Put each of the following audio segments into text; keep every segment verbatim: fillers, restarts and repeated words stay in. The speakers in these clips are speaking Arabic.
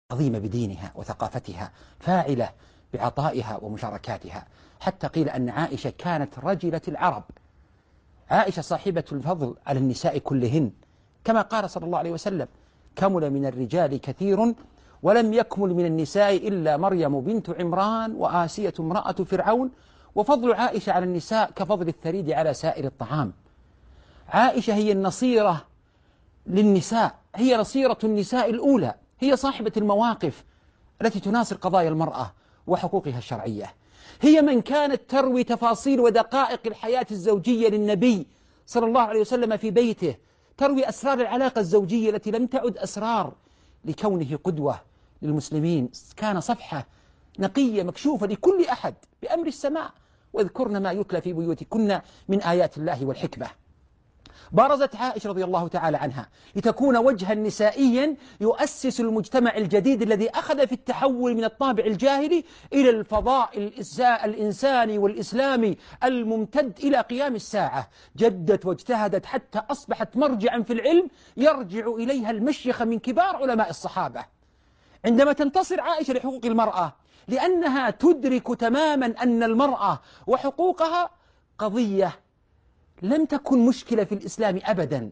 عظيمة بدينها وثقافتها، فاعلة بعطائها ومشاركاتها، حتى قيل أن عائشة كانت رجلة العرب. عائشة صاحبة الفضل على النساء كلهن، كما قال صلى الله عليه وسلم: كمل من الرجال كثير ولم يكمل من النساء إلا مريم بنت عمران وآسية امرأة فرعون، وفضل عائشة على النساء كفضل الثريد على سائر الطعام. عائشة هي النصيرة للنساء، هي نصيرة النساء الأولى، هي صاحبة المواقف التي تناصر قضايا المرأة وحقوقها الشرعية، هي من كانت تروي تفاصيل ودقائق الحياة الزوجية للنبي صلى الله عليه وسلم في بيته، تروي أسرار العلاقة الزوجية التي لم تعد أسرار لكونه قدوة للمسلمين، كان صفحة نقية مكشوفة لكل أحد بأمر السماء. واذكرن ما يتلى في بيوتكن من آيات الله والحكمة. بارزت عائشة رضي الله تعالى عنها لتكون وجها نسائيا يؤسس المجتمع الجديد الذي أخذ في التحول من الطابع الجاهلي إلى الفضاء الإنساني والإسلامي الممتد إلى قيام الساعة. جدت واجتهدت حتى أصبحت مرجعا في العلم يرجع إليها المشيخة من كبار علماء الصحابة. عندما تنتصر عائشة لحقوق المرأة لأنها تدرك تماما أن المرأة وحقوقها قضية لم تكن مشكلة في الإسلام أبدا،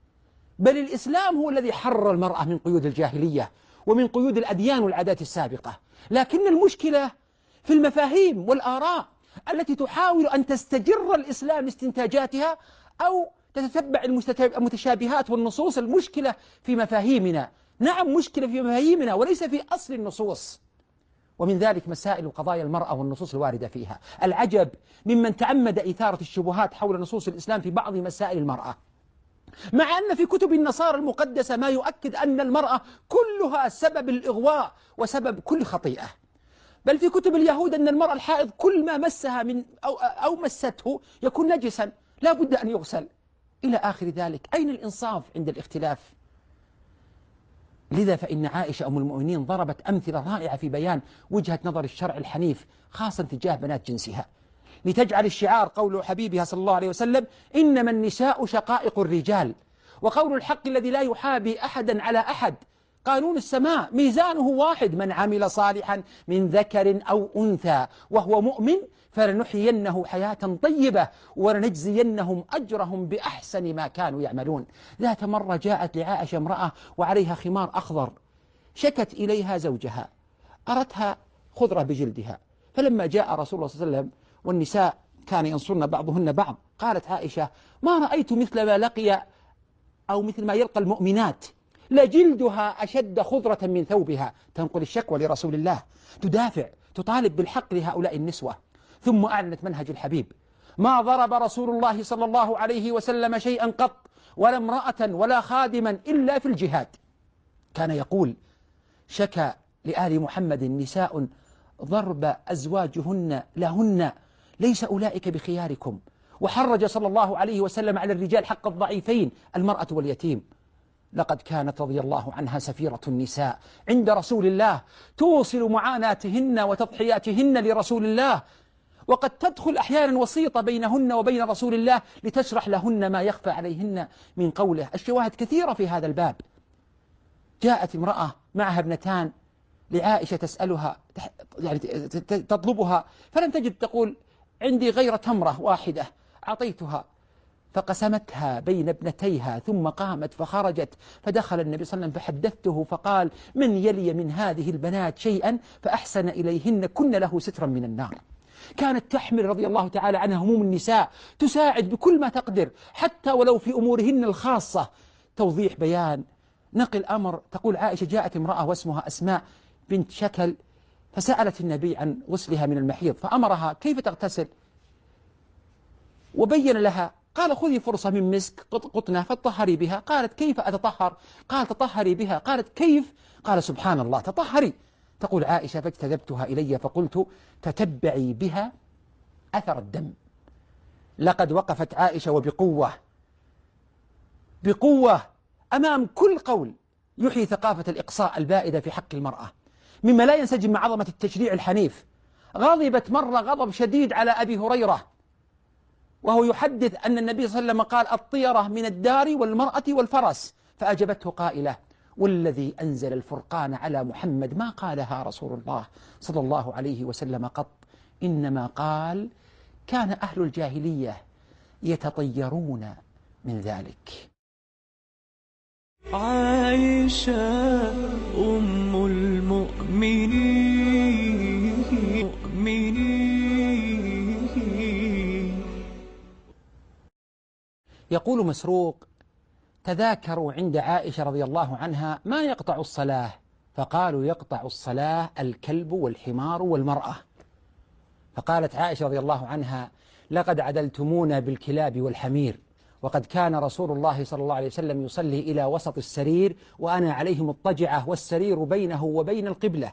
بل الإسلام هو الذي حرر المرأة من قيود الجاهلية ومن قيود الأديان والعادات السابقة، لكن المشكلة في المفاهيم والآراء التي تحاول أن تستجر الإسلام لاستنتاجاتها أو تتتبع المتشابهات والنصوص. المشكلة في مفاهيمنا، نعم مشكلة في مفاهيمنا وليس في أصل النصوص، ومن ذلك مسائل قضايا المرأة والنصوص الواردة فيها. العجب ممن تعمد إثارة الشبهات حول نصوص الإسلام في بعض مسائل المرأة، مع أن في كتب النصارى المقدسة ما يؤكد أن المرأة كلها سبب الإغواء وسبب كل خطيئة، بل في كتب اليهود أن المرأة الحائض كل ما مسها من أو, أو مسته يكون نجسا لا بد أن يغسل إلى آخر ذلك. أين الإنصاف عند الاختلاف؟ لذا فإن عائشة أم المؤمنين ضربت أمثلة رائعة في بيان وجهة نظر الشرع الحنيف خاصة تجاه بنات جنسها، لتجعل الشعار قول حبيبها صلى الله عليه وسلم: إنما النساء شقائق الرجال، وقول الحق الذي لا يحابي أحدا على أحد، قانون السماء ميزانه واحد: من عمل صالحا من ذكر أو أنثى وهو مؤمن فلنحيينه حياة طيبة ولنجزينهم أجرهم بأحسن ما كانوا يعملون. ذات مرة جاءت لعائشة امرأة وعليها خمار أخضر، شكت إليها زوجها، أرتها خضرة بجلدها، فلما جاء رسول الله صلى الله عليه وسلم والنساء كان ينصرن بعضهن بعض، قالت عائشة: ما رأيت مثل ما لقي أو مثل ما يلقى المؤمنات، لجلدها أشد خضرة من ثوبها. تنقل الشكوى لرسول الله، تدافع تطالب بالحق لهؤلاء النسوة. ثم أعلنت منهج الحبيب: ما ضرب رسول الله صلى الله عليه وسلم شيئا قط ولا امرأة ولا خادما إلا في الجهاد. كان يقول: شكى لآل محمد نساء ضرب أزواجهن لهن، ليس أولئك بخياركم. وحرج صلى الله عليه وسلم على الرجال حق الضعيفين المرأة واليتيم. لقد كانت رضي الله عنها سفيرة النساء عند رسول الله، توصل معاناتهن وتضحياتهن لرسول الله، وقد تدخل أحيانا وسيطة بينهن وبين رسول الله لتشرح لهن ما يخفى عليهن من قوله. الشواهد كثيرة في هذا الباب. جاءت امرأة معها ابنتان لعائشة تسألها، يعني تطلبها، فلم تجد، تقول: عندي غير تمرة واحدة أعطيتها، فقسمتها بين ابنتيها ثم قامت فخرجت. فدخل النبي صلى الله عليه وسلم فحدثته فقال: من يلي من هذه البنات شيئا فأحسن إليهن كن له سترا من النار. كانت تحمل رضي الله تعالى عنها هموم النساء، تساعد بكل ما تقدر حتى ولو في أمورهن الخاصة، توضيح بيان نقل أمر. تقول عائشة: جاءت امرأة واسمها أسماء بنت شكل فسألت النبي عن غسلها من المحيض، فأمرها كيف تغتسل وبين لها، قال: خذي فرصة من مسك قطنة فطهري بها. قالت: كيف أتطهر؟ قال: تطهري بها. قالت: كيف؟ قال: سبحان الله، تطهري. تقول عائشة: فاجتذبتها إلي فقلت: تتبعي بها أثر الدم. لقد وقفت عائشة وبقوة بقوة أمام كل قول يحيي ثقافة الإقصاء البائدة في حق المرأة، مما لا ينسجم مع عظمة التشريع الحنيف. غضبت مرة غضب شديد على أبي هريرة وهو يحدث أن النبي صلى الله عليه وسلم قال: الطيرة من الدار والمرأة والفرس، فأجبته قائلة: والذي أنزل الفرقان على محمد ما قالها رسول الله صلى الله عليه وسلم قط، إنما قال كان أهل الجاهلية يتطيرون من ذلك. عائشة أم المؤمنين. يقول مسروق: تذاكروا عند عائشة رضي الله عنها ما يقطع الصلاة، فقالوا يقطع الصلاة الكلب والحمار والمرأة. فقالت عائشة رضي الله عنها: لقد عدلتمونا بالكلاب والحمير، وقد كان رسول الله صلى الله عليه وسلم يصلي إلى وسط السرير وأنا عليه مضطجعة والسرير بينه وبين القبلة،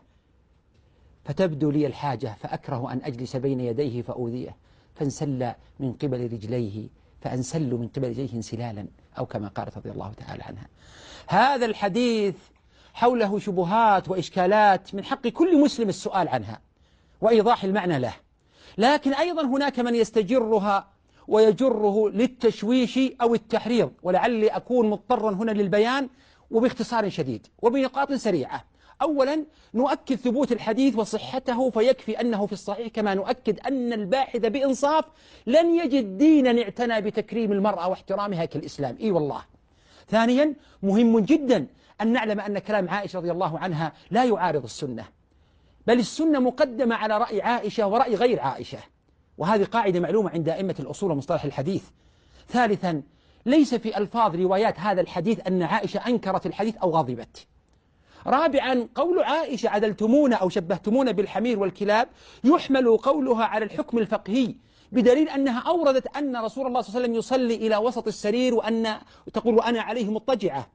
فتبدو لي الحاجة فأكره أن أجلس بين يديه فأوذيه، فانسل من قبل رجليه فأنسل من قبل رجليه انسلالا، أو كما قالت رضي الله تعالى عنها. هذا الحديث حوله شبهات وإشكالات من حق كل مسلم السؤال عنها وإيضاح المعنى له، لكن أيضا هناك من يستجرها ويجره للتشويش أو التحريض، ولعلي أكون مضطرا هنا للبيان وباختصار شديد وبنقاط سريعة. أولا نؤكد ثبوت الحديث وصحته، فيكفي أنه في الصحيح، كما نؤكد أن الباحث بإنصاف لن يجد دينا اعتنى بتكريم المرأة واحترامها كالإسلام، إي والله. ثانيا مهم جدا أن نعلم أن كلام عائشة رضي الله عنها لا يعارض السنة، بل السنة مقدمة على رأي عائشة ورأي غير عائشة، وهذه قاعدة معلومة عند أئمة الأصول ومصطلح الحديث. ثالثا ليس في ألفاظ روايات هذا الحديث أن عائشة أنكرت الحديث أو غضبت. رابعا قول عائشة عدلتمونا أو شبهتمونا بالحمير والكلاب يحمل قولها على الحكم الفقهي، بدليل أنها أوردت أن رسول الله صلى الله عليه وسلم يصلي إلى وسط السرير وأن تقول وأنا عليه مضطجعة،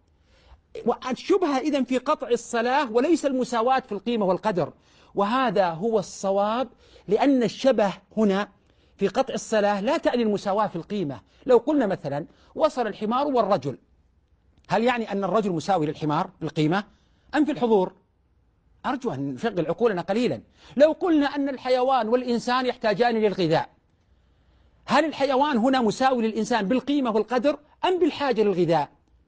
والشبهة إذن في قطع الصلاة وليس المساواة في القيمة والقدر، وهذا هو الصواب، لأن الشبه هنا في قطع الصلاة لا تعني المساواة في القيمة. لو قلنا مثلا وصل الحمار والرجل، هل يعني أن الرجل مساوي للحمار بالقيمة أم في الحضور؟ أرجو أن نشغل عقولنا قليلا. لو قلنا أن الحيوان والإنسان يحتاجان للغذاء، هل الحيوان هنا مساوي للإنسان بالقيمة والقدر أم بالحاجة للغذاء؟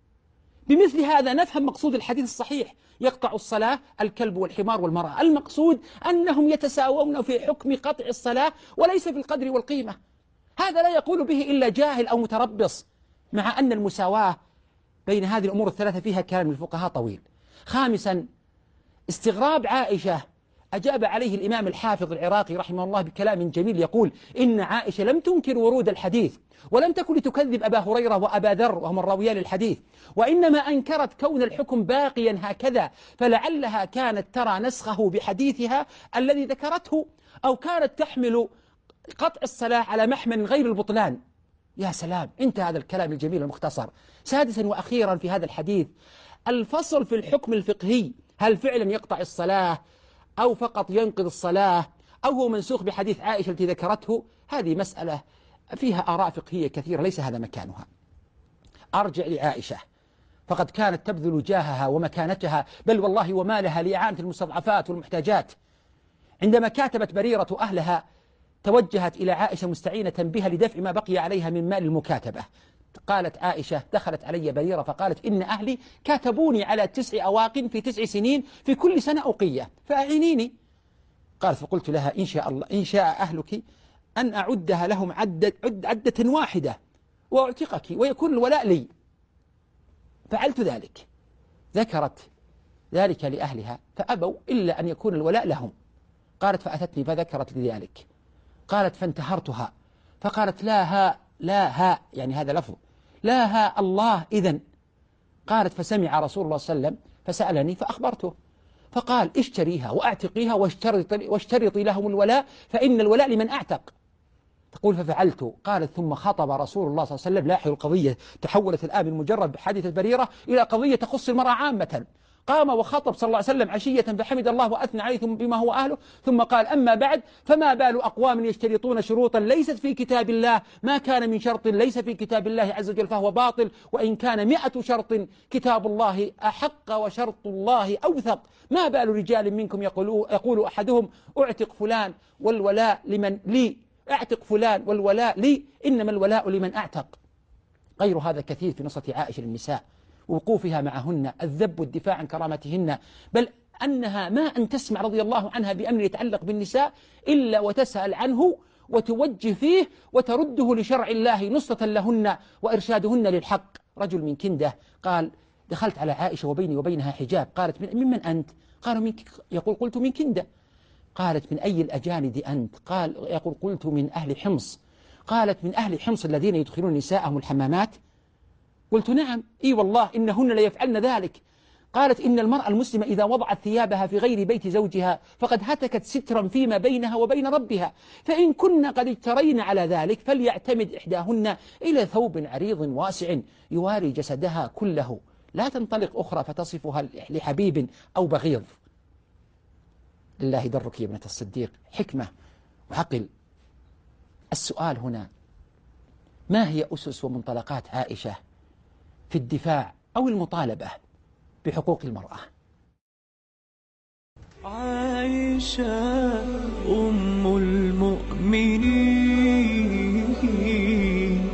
بمثل هذا نفهم مقصود الحديث الصحيح: يقطع الصلاة الكلب والحمار والمرأة، المقصود أنهم يتساوون في حكم قطع الصلاة وليس في القدر والقيمة. هذا لا يقول به إلا جاهل أو متربص، مع أن المساواة بين هذه الأمور الثلاثة فيها كلام الفقهاء طويل. خامسا استغراب عائشة أجاب عليه الإمام الحافظ العراقي رحمه الله بكلام جميل، يقول: إن عائشة لم تنكر ورود الحديث ولم تكن لتكذب أبا هريرة وأبا ذر وهم الراويان للحديث، وإنما أنكرت كون الحكم باقيا هكذا، فلعلها كانت ترى نسخه بحديثها الذي ذكرته، أو كانت تحمل قطع الصلاة على محمل غير البطلان. يا سلام، انتهى هذا الكلام الجميل المختصر. سادسا وأخيرا في هذا الحديث الفصل في الحكم الفقهي، هل فعلا يقطع الصلاة أو فقط ينقض الصلاة أو هو منسوخ بحديث عائشة التي ذكرته؟ هذه مسألة فيها آراء فقهية كثيرة، ليس هذا مكانها. أرجع لعائشة، فقد كانت تبذل جاهها ومكانتها، بل والله ومالها لإعانة المستضعفات والمحتاجات. عندما كاتبت بريرة أهلها توجهت إلى عائشة مستعينة بها لدفع ما بقي عليها من مال المكاتبة. قالت عائشة: دخلت علي بريرة فقالت: إن أهلي كاتبوني على تسع أواق في تسع سنين في كل سنة أوقية، فأعينيني. قالت: فقلت لها: إن شاء الله إن شاء أهلك أن أعدها لهم عدة, عد عدة واحدة وأعتقك ويكون الولاء لي. فعلت ذلك. ذكرت ذلك لأهلها فأبوا إلا أن يكون الولاء لهم. قالت: فأتتني فذكرت لي ذلك. قالت: فانتهرتها فقالت: لا ها لا ها، يعني هذا لفظ، لا ها الله إذن. قالت: فسمع رسول الله صلى الله عليه وسلم فسألني فأخبرته، فقال: اشتريها وأعتقيها واشترطي, واشترطي لهم الولاء، فإن الولاء لمن أعتق. تقول: ففعلت. قالت: ثم خطب رسول الله صلى الله عليه وسلم. لاحظوا القضية تحولت الآن من مجرد بحادثة بريرة إلى قضية تخص المرأة عامة. قام وخطب صلى الله عليه وسلم عشية فحمد الله وأثنى عليه بما هو أهله، ثم قال: أما بعد، فما بال أقوام يشترطون شروطا ليست في كتاب الله، ما كان من شرط ليس في كتاب الله عز وجل فهو باطل، وإن كان مئة شرط كتاب الله أحق وشرط الله أوثق. ما بال رجال منكم يقول, يقول أحدهم: أعتق فلان والولاء لمن لي، أعتق فلان والولاء لي، إنما الولاء لمن أعتق. غير هذا كثير في نصرة عائشة للنساء، وقوفها معهن، الذب والدفاع عن كرامتهن، بل أنها ما أن تسمع رضي الله عنها بأمر يتعلق بالنساء إلا وتسأل عنه وتوجه فيه وترده لشرع الله نصرة لهن وإرشادهن للحق. رجل من كندة قال: دخلت على عائشة وبيني وبينها حجاب. قالت: من ممن أنت؟ قالوا: من يقول: قلت من كندة. قالت: من أي الأجانب أنت؟ قال: يقول: قلت من أهل حمص. قالت: من أهل حمص الذين يدخلون نساءهم الحمامات؟ قلت: نعم، إي والله إنهن ليفعلن ذلك. قالت: إن المرأة المسلمة إذا وضعت ثيابها في غير بيت زوجها فقد هتكت سترا فيما بينها وبين ربها، فإن كن قد اجترين على ذلك فليعتمد إحداهن إلى ثوب عريض واسع يواري جسدها كله، لا تنطلق أخرى فتصفها لحبيب أو بغيض. لله درك يا ابنة الصديق، حكمة وعقل. السؤال هنا: ما هي أسس ومنطلقات عائشة في الدفاع أو المطالبة بحقوق المرأة؟ عائشة أم المؤمنين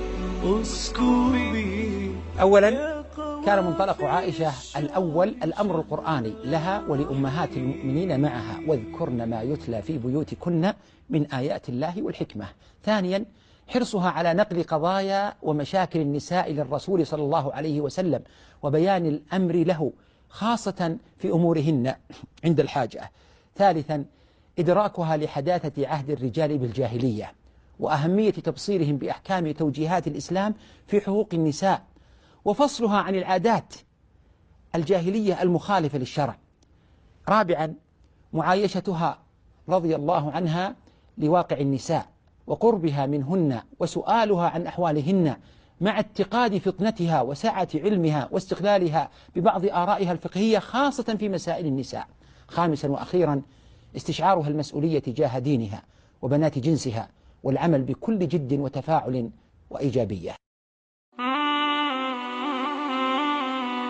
اسكبي. أولا كان منطلق عائشة الأول الأمر القرآني لها ولأمهات المؤمنين معها: واذكرن ما يتلى في بيوتكن من آيات الله والحكمة. ثانيا حرصها على نقل قضايا ومشاكل النساء للرسول صلى الله عليه وسلم وبيان الأمر له خاصة في أمورهن عند الحاجة. ثالثا إدراكها لحداثة عهد الرجال بالجاهلية وأهمية تبصيرهم بأحكام توجيهات الإسلام في حقوق النساء وفصلها عن العادات الجاهلية المخالفة للشرع. رابعا معايشتها رضي الله عنها لواقع النساء وقربها منهن وسؤالها عن أحوالهن مع اتقاد فطنتها وسعة علمها واستقلالها ببعض آرائها الفقهية خاصة في مسائل النساء. خامسا وأخيرا استشعارها المسؤولية تجاه دينها وبنات جنسها والعمل بكل جد وتفاعل وإيجابية.